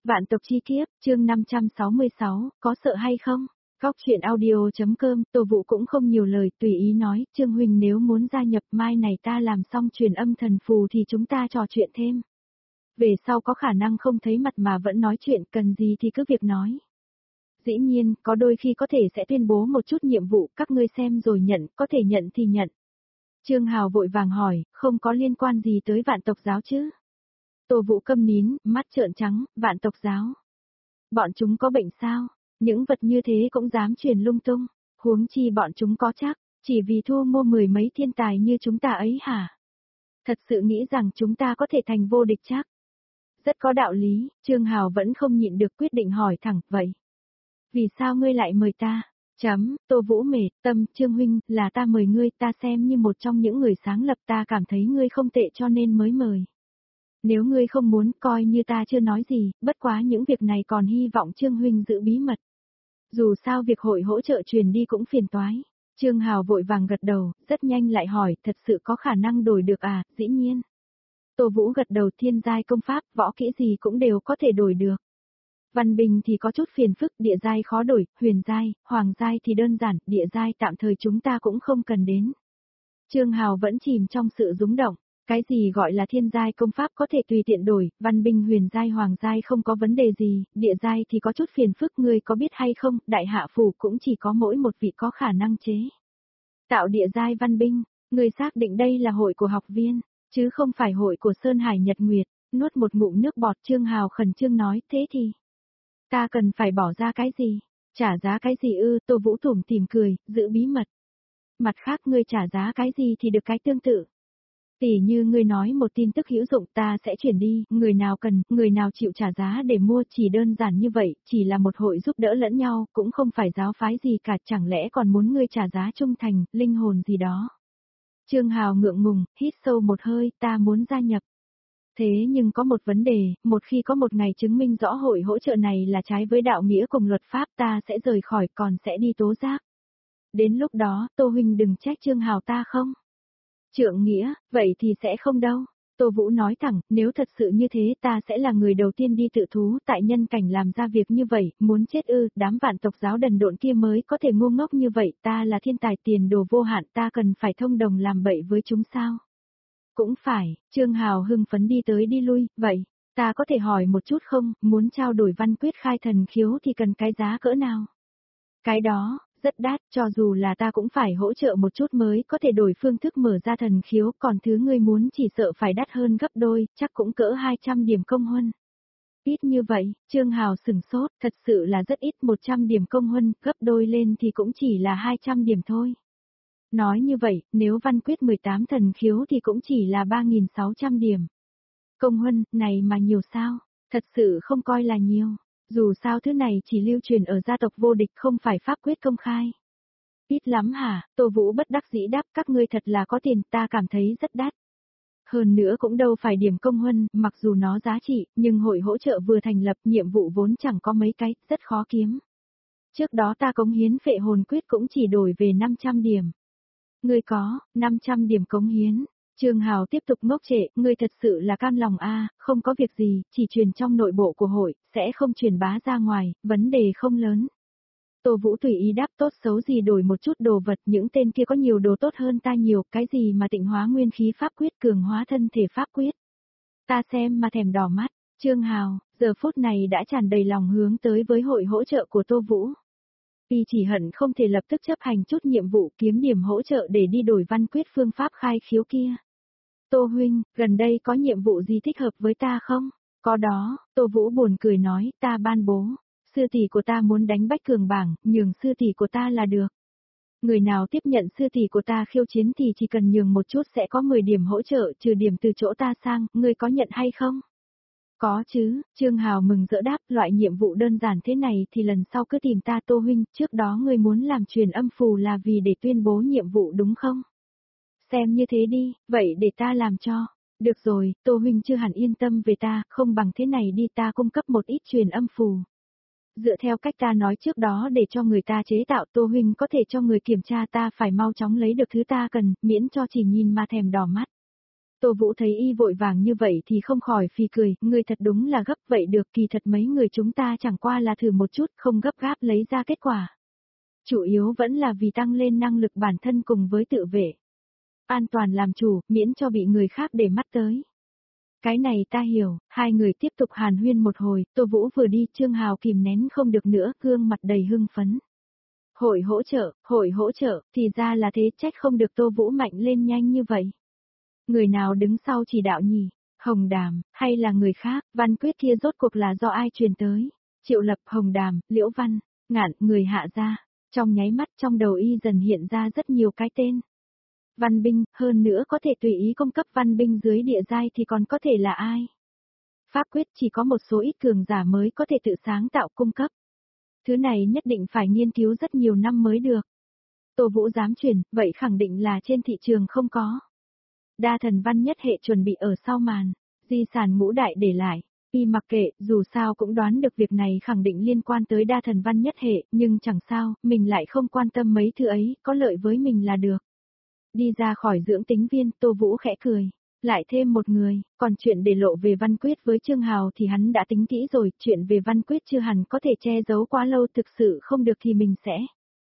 Vạn tộc chi kiếp, chương 566, có sợ hay không? Góc chuyện audio.com, Tô Vũ cũng không nhiều lời, tùy ý nói, Trương huynh nếu muốn gia nhập mai này ta làm xong truyền âm thần phù thì chúng ta trò chuyện thêm. Về sau có khả năng không thấy mặt mà vẫn nói chuyện, cần gì thì cứ việc nói. Dĩ nhiên, có đôi khi có thể sẽ tuyên bố một chút nhiệm vụ, các ngươi xem rồi nhận, có thể nhận thì nhận. Trương Hào vội vàng hỏi, không có liên quan gì tới vạn tộc giáo chứ? Tô Vũ câm nín, mắt trợn trắng, vạn tộc giáo. Bọn chúng có bệnh sao? Những vật như thế cũng dám truyền lung tung, huống chi bọn chúng có chắc, chỉ vì thu mua mười mấy thiên tài như chúng ta ấy hả? Thật sự nghĩ rằng chúng ta có thể thành vô địch chắc? Rất có đạo lý, Trương Hào vẫn không nhịn được quyết định hỏi thẳng, vậy. Vì sao ngươi lại mời ta? Tô Vũ mệt, tâm, Trương huynh, là ta mời ngươi, ta xem như một trong những người sáng lập, ta cảm thấy ngươi không tệ cho nên mới mời. Nếu ngươi không muốn, coi như ta chưa nói gì, bất quá những việc này còn hy vọng Trương huynh giữ bí mật. Dù sao việc hội hỗ trợ truyền đi cũng phiền toái. Trương Hào vội vàng gật đầu, rất nhanh lại hỏi, thật sự có khả năng đổi được à, dĩ nhiên. Tô Vũ gật đầu, thiên giai công pháp, võ kỹ gì cũng đều có thể đổi được. Văn bình thì có chút phiền phức, địa giai khó đổi, huyền giai, hoàng giai thì đơn giản, địa giai tạm thời chúng ta cũng không cần đến. Trương Hào vẫn chìm trong sự rúng động. Cái gì gọi là thiên giai công pháp có thể tùy tiện đổi, văn binh huyền giai hoàng giai không có vấn đề gì, địa giai thì có chút phiền phức, ngươi có biết hay không, đại hạ phủ cũng chỉ có mỗi một vị có khả năng chế. Tạo địa giai văn binh, ngươi xác định đây là hội của học viên, chứ không phải hội của Sơn Hải Nhật Nguyệt, nuốt một ngụm nước bọt. Trương Hào khẩn trương nói, thế thì, ta cần phải bỏ ra cái gì, trả giá cái gì ư? Tô Vũ tủm tỉm cười, giữ bí mật. Mặt khác ngươi trả giá cái gì thì được cái tương tự. Tỉ như ngươi nói một tin tức hữu dụng ta sẽ chuyển đi, người nào cần, người nào chịu trả giá để mua, chỉ đơn giản như vậy, chỉ là một hội giúp đỡ lẫn nhau, cũng không phải giáo phái gì cả, chẳng lẽ còn muốn ngươi trả giá trung thành, linh hồn gì đó. Trương Hào ngượng ngùng, hít sâu một hơi, ta muốn gia nhập. Thế nhưng có một vấn đề, một khi có một ngày chứng minh rõ hội hỗ trợ này là trái với đạo nghĩa cùng luật pháp ta sẽ rời khỏi còn sẽ đi tố giác. Đến lúc đó, Tô huynh đừng trách Trương Hào ta không? Trượng nghĩa, vậy thì sẽ không đâu. Tô Vũ nói thẳng, nếu thật sự như thế ta sẽ là người đầu tiên đi tự thú tại nhân cảnh làm ra việc như vậy, muốn chết ư, đám vạn tộc giáo đần độn kia mới có thể ngu ngốc như vậy, ta là thiên tài tiền đồ vô hạn, ta cần phải thông đồng làm bậy với chúng sao? Cũng phải, Trương Hào hưng phấn đi tới đi lui, vậy, ta có thể hỏi một chút không, muốn trao đổi văn quyết khai thần khiếu thì cần cái giá cỡ nào? Cái đó, rất đắt, cho dù là ta cũng phải hỗ trợ một chút mới có thể đổi phương thức mở ra thần khiếu, còn thứ ngươi muốn chỉ sợ phải đắt hơn gấp đôi, chắc cũng cỡ 200 điểm công huân. Ít như vậy, Trương Hào sửng sốt, thật sự là rất ít, 100 điểm công huân, gấp đôi lên thì cũng chỉ là 200 điểm thôi. Nói như vậy, nếu văn quyết 18 thần khiếu thì cũng chỉ là 3.600 điểm. Công huân, này mà nhiều sao, thật sự không coi là nhiều. Dù sao thứ này chỉ lưu truyền ở gia tộc vô địch không phải pháp quyết công khai. Ít lắm hả? Tô Vũ bất đắc dĩ đáp, các ngươi thật là có tiền, ta cảm thấy rất đắt. Hơn nữa cũng đâu phải điểm công huân, mặc dù nó giá trị, nhưng hội hỗ trợ vừa thành lập, nhiệm vụ vốn chẳng có mấy cái, rất khó kiếm. Trước đó ta cống hiến phệ hồn quyết cũng chỉ đổi về 500 điểm. Ngươi có 500 điểm cống hiến. Trương Hào tiếp tục ngốc trệ, ngươi thật sự là cam lòng a, không có việc gì, chỉ truyền trong nội bộ của hội, sẽ không truyền bá ra ngoài, vấn đề không lớn. Tô Vũ tùy ý đáp, tốt xấu gì đổi một chút đồ vật, những tên kia có nhiều đồ tốt hơn ta nhiều, cái gì mà tịnh hóa nguyên khí pháp quyết, cường hóa thân thể pháp quyết. Ta xem mà thèm đỏ mắt. Trương Hào, giờ phút này đã tràn đầy lòng hướng tới với hội hỗ trợ của Tô Vũ. Y chỉ hận không thể lập tức chấp hành chút nhiệm vụ kiếm điểm hỗ trợ để đi đổi văn quyết phương pháp khai khiếu kia. Tô huynh, gần đây có nhiệm vụ gì thích hợp với ta không? Có đó, Tô Vũ buồn cười nói, ta ban bố. Sư tỷ của ta muốn đánh bách cường bảng, nhường sư tỷ của ta là được. Người nào tiếp nhận sư tỷ của ta khiêu chiến thì chỉ cần nhường một chút sẽ có 10 điểm hỗ trợ, trừ điểm từ chỗ ta sang, ngươi có nhận hay không? Có chứ, Trương Hào mừng rỡ đáp, loại nhiệm vụ đơn giản thế này thì lần sau cứ tìm ta Tô huynh, trước đó ngươi muốn làm truyền âm phù là vì để tuyên bố nhiệm vụ đúng không? Xem như thế đi, vậy để ta làm cho. Được rồi, Tô huynh chưa hẳn yên tâm về ta, không bằng thế này đi, ta cung cấp một ít truyền âm phù. Dựa theo cách ta nói trước đó để cho người ta chế tạo, Tô huynh có thể cho người kiểm tra, ta phải mau chóng lấy được thứ ta cần, miễn cho chỉ nhìn mà thèm đỏ mắt. Tô Vũ thấy y vội vàng như vậy thì không khỏi phì cười, ngươi thật đúng là gấp vậy được, kỳ thật mấy người chúng ta chẳng qua là thử một chút, không gấp gáp lấy ra kết quả. Chủ yếu vẫn là vì tăng lên năng lực bản thân cùng với tự vệ. An toàn làm chủ, miễn cho bị người khác để mắt tới. Cái này ta hiểu, hai người tiếp tục hàn huyên một hồi, Tô Vũ vừa đi, Trương Hào kìm nén không được nữa, gương mặt đầy hưng phấn. Hội hỗ trợ, thì ra là thế, trách không được Tô Vũ mạnh lên nhanh như vậy. Người nào đứng sau chỉ đạo nhỉ? Hồng Đàm, hay là người khác, Văn Quyết kia rốt cuộc là do ai truyền tới? Triệu Lập, Hồng Đàm, Liễu Văn, Ngạn, người hạ gia. Trong nháy mắt trong đầu y dần hiện ra rất nhiều cái tên. Văn binh, hơn nữa có thể tùy ý cung cấp văn binh dưới địa giai thì còn có thể là ai? Pháp quyết chỉ có một số ít cường giả mới có thể tự sáng tạo cung cấp. Thứ này nhất định phải nghiên cứu rất nhiều năm mới được. Tô Vũ dám truyền, vậy khẳng định là trên thị trường không có. Đa thần văn nhất hệ chuẩn bị ở sau màn, di sản ngũ đại để lại. Y mặc kệ, dù sao cũng đoán được việc này khẳng định liên quan tới đa thần văn nhất hệ, nhưng chẳng sao, mình lại không quan tâm mấy thứ ấy, có lợi với mình là được. Đi ra khỏi dưỡng tính viên, Tô Vũ khẽ cười. Lại thêm một người, còn chuyện để lộ về Văn Quyết với Trương Hào thì hắn đã tính kỹ rồi, chuyện về Văn Quyết chưa hẳn có thể che giấu quá lâu, thực sự không được thì mình sẽ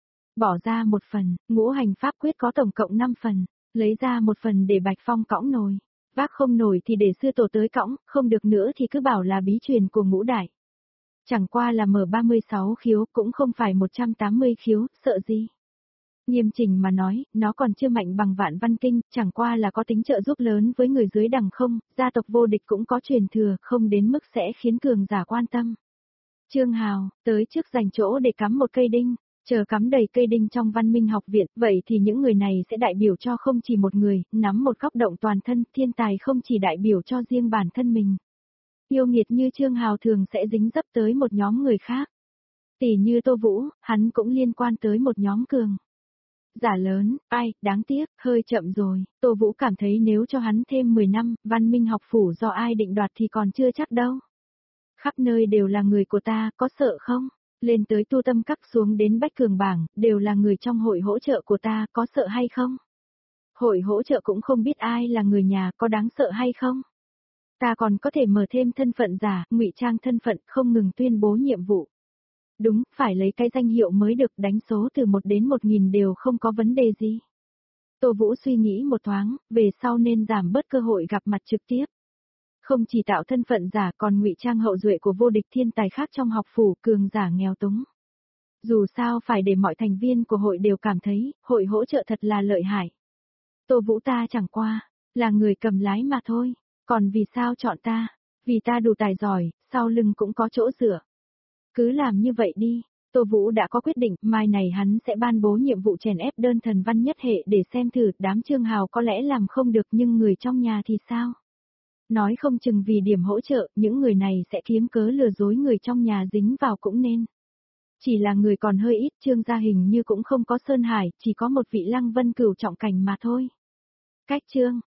bỏ ra một phần, ngũ hành pháp quyết có tổng cộng 5 phần, lấy ra một phần để Bạch Phong cõng nồi. Vác không nổi thì để sư tổ tới cõng, không được nữa thì cứ bảo là bí truyền của ngũ đại. Chẳng qua là mở 36 khiếu, cũng không phải 180 khiếu, sợ gì. Nghiêm chỉnh mà nói, nó còn chưa mạnh bằng Vạn Văn Kinh, chẳng qua là có tính trợ giúp lớn với người dưới đẳng không, gia tộc vô địch cũng có truyền thừa, không đến mức sẽ khiến cường giả quan tâm. Trương Hào, tới trước dành chỗ để cắm một cây đinh, chờ cắm đầy cây đinh trong Văn Minh học viện, vậy thì những người này sẽ đại biểu cho không chỉ một người, nắm một góc động toàn thân, thiên tài không chỉ đại biểu cho riêng bản thân mình. Yêu nghiệt như Trương Hào thường sẽ dính dấp tới một nhóm người khác. Tỷ như Tô Vũ, hắn cũng liên quan tới một nhóm cường giả lớn, ai, đáng tiếc, hơi chậm rồi, Tô Vũ cảm thấy nếu cho hắn thêm 10 năm, Văn Minh học phủ do ai định đoạt thì còn chưa chắc đâu. Khắp nơi đều là người của ta, có sợ không? Lên tới tu tâm các xuống đến bách cường bảng, đều là người trong hội hỗ trợ của ta, có sợ hay không? Hội hỗ trợ cũng không biết ai là người nhà, có đáng sợ hay không? Ta còn có thể mở thêm thân phận giả, ngụy trang thân phận, không ngừng tuyên bố nhiệm vụ. Đúng, phải lấy cái danh hiệu mới được, đánh số từ 1 đến 1000 đều không có vấn đề gì. Tô Vũ suy nghĩ một thoáng, về sau nên giảm bớt cơ hội gặp mặt trực tiếp. Không chỉ tạo thân phận giả còn ngụy trang hậu duệ của vô địch thiên tài khác trong học phủ, cường giả nghèo túng. Dù sao phải để mọi thành viên của hội đều cảm thấy, hội hỗ trợ thật là lợi hại. Tô Vũ ta chẳng qua, là người cầm lái mà thôi, còn vì sao chọn ta? Vì ta đủ tài giỏi, sau lưng cũng có chỗ dựa. Cứ làm như vậy đi, Tô Vũ đã có quyết định, mai này hắn sẽ ban bố nhiệm vụ chèn ép đơn thần văn nhất hệ để xem thử, đám Trương Hào có lẽ làm không được nhưng người trong nhà thì sao? Nói không chừng vì điểm hỗ trợ, những người này sẽ kiếm cớ lừa dối người trong nhà dính vào cũng nên. Chỉ là người còn hơi ít, Trương gia hình như cũng không có Sơn Hải, chỉ có một vị Lăng Vân Cửu trọng cảnh mà thôi. Cách Trương,